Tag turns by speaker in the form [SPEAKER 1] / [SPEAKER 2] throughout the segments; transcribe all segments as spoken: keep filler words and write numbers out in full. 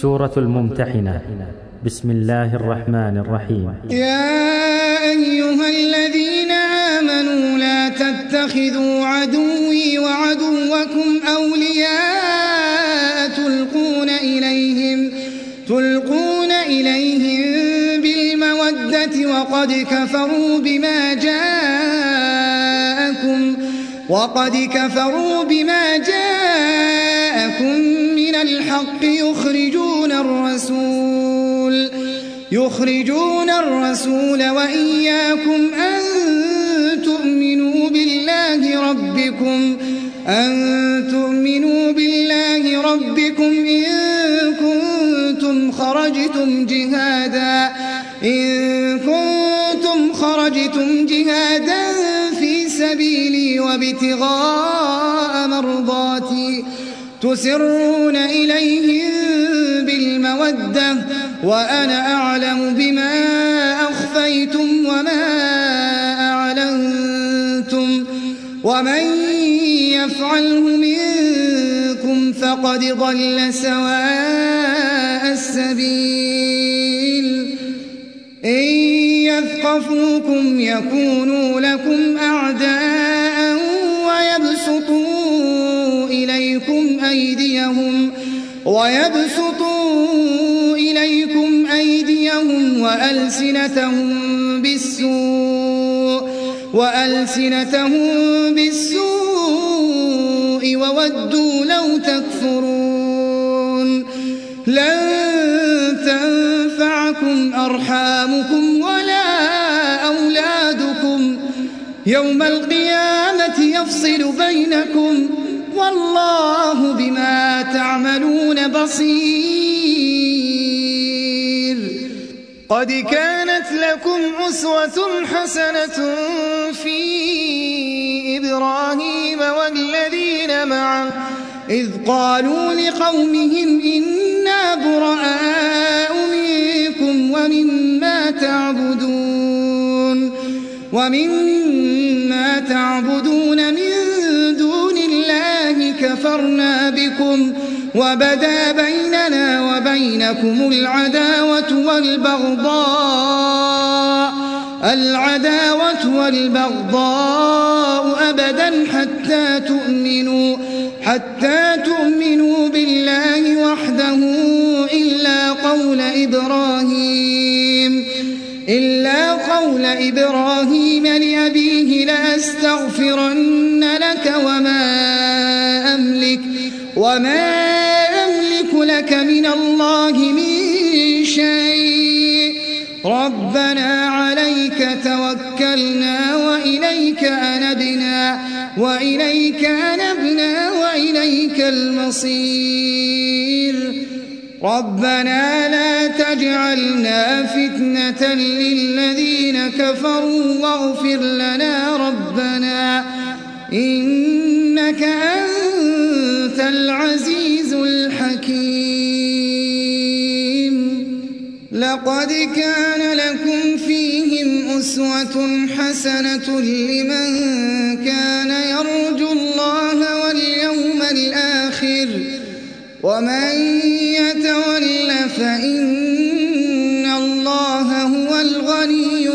[SPEAKER 1] سورة الممتحنة. بسم الله الرحمن الرحيم.
[SPEAKER 2] يا أيها الذين آمنوا لا تتخذوا عدوي وعدوكم أولياء تلقون إليهم, تلقون إليهم بالمودة وقد كفروا بما جاءكم وقد كفروا بما جاءكم من الحق يخرجون الرسول يخرجون الرسول وإياكم أن تؤمنوا بالله ربكم أن تؤمنوا بالله ربكم إن كنتم خرجتم جهادا إن كنتم خرجتم جهادا في سبيلي وابتغاء مرضاتي تسرون إليهم بالمودة وأنا أعلم بما أخفيتم وما أعلنتم ومن يفعله منكم فقد ضل سواء السبيل. إن يثقفوكم يكونوا لكم أعداء ويبسطوا إليكم أيديهم ويبسطوا إليكم أيديهم وألسنتهم بالسوء وألسنتهم بالسوء وودوا لو تكفرون. لن تنفعكم أرحامكم ولا أولادكم يوم القيامة يفصل بينكم والله بما تعملون بصير. قد كانت لكم أسوة حسنة في إبراهيم والذين معه إذ قالوا لقومهم إنا براء منكم ومما تعبدون ومما تعبدون من دون الله كفرنا بكم وبدا بيننا وبينكم العداوة والبغضاء العداوة والبغضاء أبدا حتى تؤمنوا حتى تؤمنوا بالله وحده إلا قول إبراهيم إلا قول إبراهيم لأبيه لأستغفرن لك وما أملك وما أملك لك من الله من شيء ربنا عليك توكلنا وإليك أنبنا وإليك أنبنا وإليك المصير. ربنا لا تجعلنا فتنة للذين كفروا واغفر لنا ربنا إنك أنت العزيز الحكيم. لقد كان لكم فيهم أسوة حسنة لمن كان يرجو الله واليوم الآخر ومن يتول فإن الله هو الغني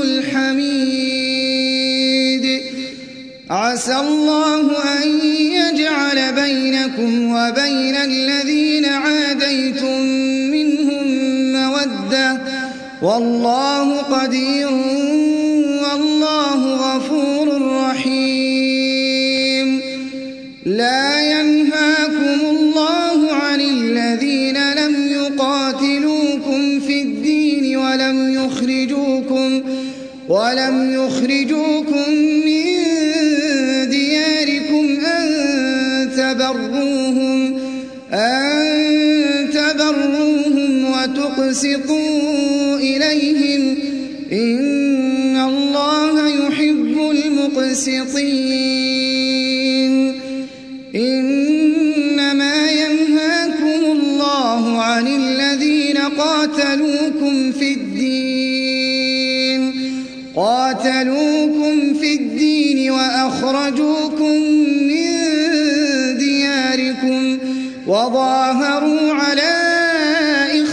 [SPEAKER 2] الحميد. عسى الله أن يجعل بينكم وبين الذين عاديتم منهم مودة والله قدير والله غفور رحيم. لا ينهاكم الله عن الذين لم يقاتلوكم في الدين ولم يخرجوكم ولم يخرجوكم من دياركم أن تبروهم أن تبروهم وتقسطوا إليهم إن الله يحب المقسطين. إنما ينهاكم الله عن الذين قاتلوكم في الدين قاتلوكم في الدين وأخرجوكم من دياركم وظاهروا على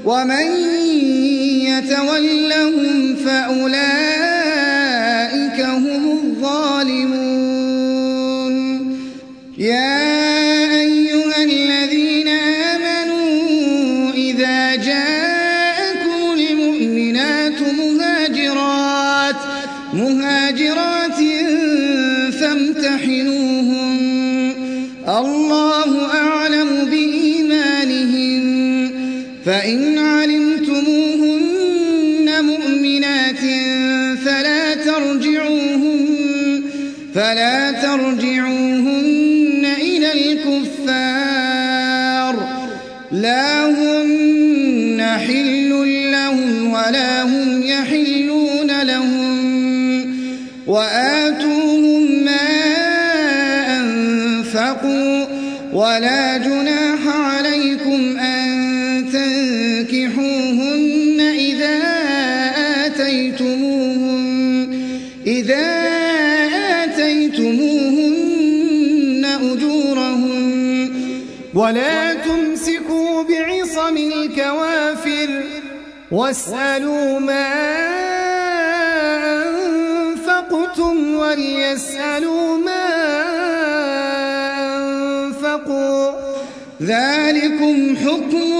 [SPEAKER 2] ومن يتولهم فأولئك هم الظالمون يا أيها الذين آمنوا إذا جاءكم المؤمنات مهاجرات مهاجرات فامتحنوهن الله أعلم بإيمانهن فإن علمتموهن مؤمنات فلا ترجعوهن فلا ترجعوهن إلى الكفار لا هن حل لهم ولا هم يحلون لهم وآتوهم ما أنفقوا ولا جناح عليكم أن تنكحوهن إذا آتيتموهن إذا آتيتموهن أجورهن ولا تمسكوا بعصم الكوافر واسألوا ما أنفقتم وليسألوا ما أنفقوا ذلكم حكم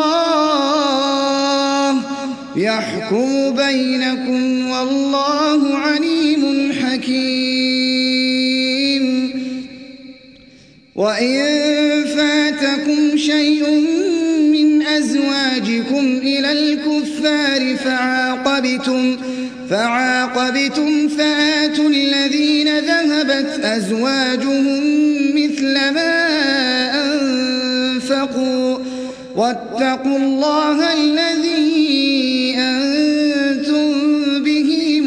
[SPEAKER 2] الله يحكم بينكم والله عليم حكيم وإن فاتكم شيء من أزواجكم إلى الكفار فعاقبتم فعاقبتم فآتوا الذين ذهبت أزواجهم مثل ما أنفقوا واتقوا الله الذي أنتم به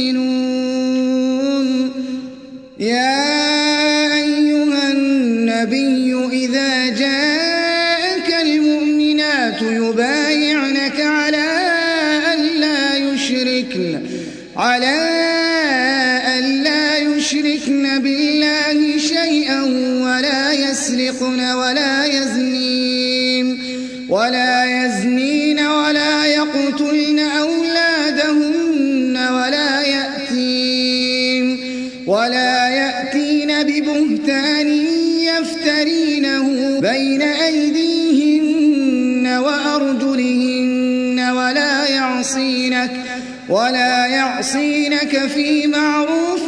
[SPEAKER 2] مؤمنون يا أيها النبي إذا جاءك المؤمنات يبايعنك على ألا يشركن على ألا يشركن بالله شيئا ولا يسرقن ولا يزنين ولا يزنين ولا يقتلن أولادهن ولا يأتين ولا يأتين ببهتان يفترينه بين أيديهن وأرجلهن ولا يعصينك ولا يعصينك في معروف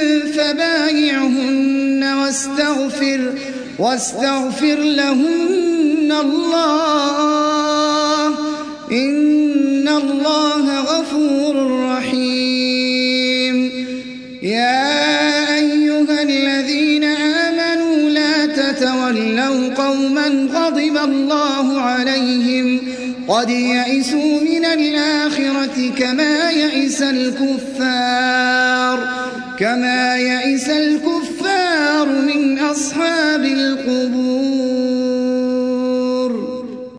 [SPEAKER 2] فبايعهن واستغفر واستغفر لهن الله إن الله غفور رحيم يا أيها الذين آمنوا لا تتولوا قوما غضب الله عليهم قد يئسوا من الآخرة كما يئس الكفار كما يئس الكفار من أصحاب القبور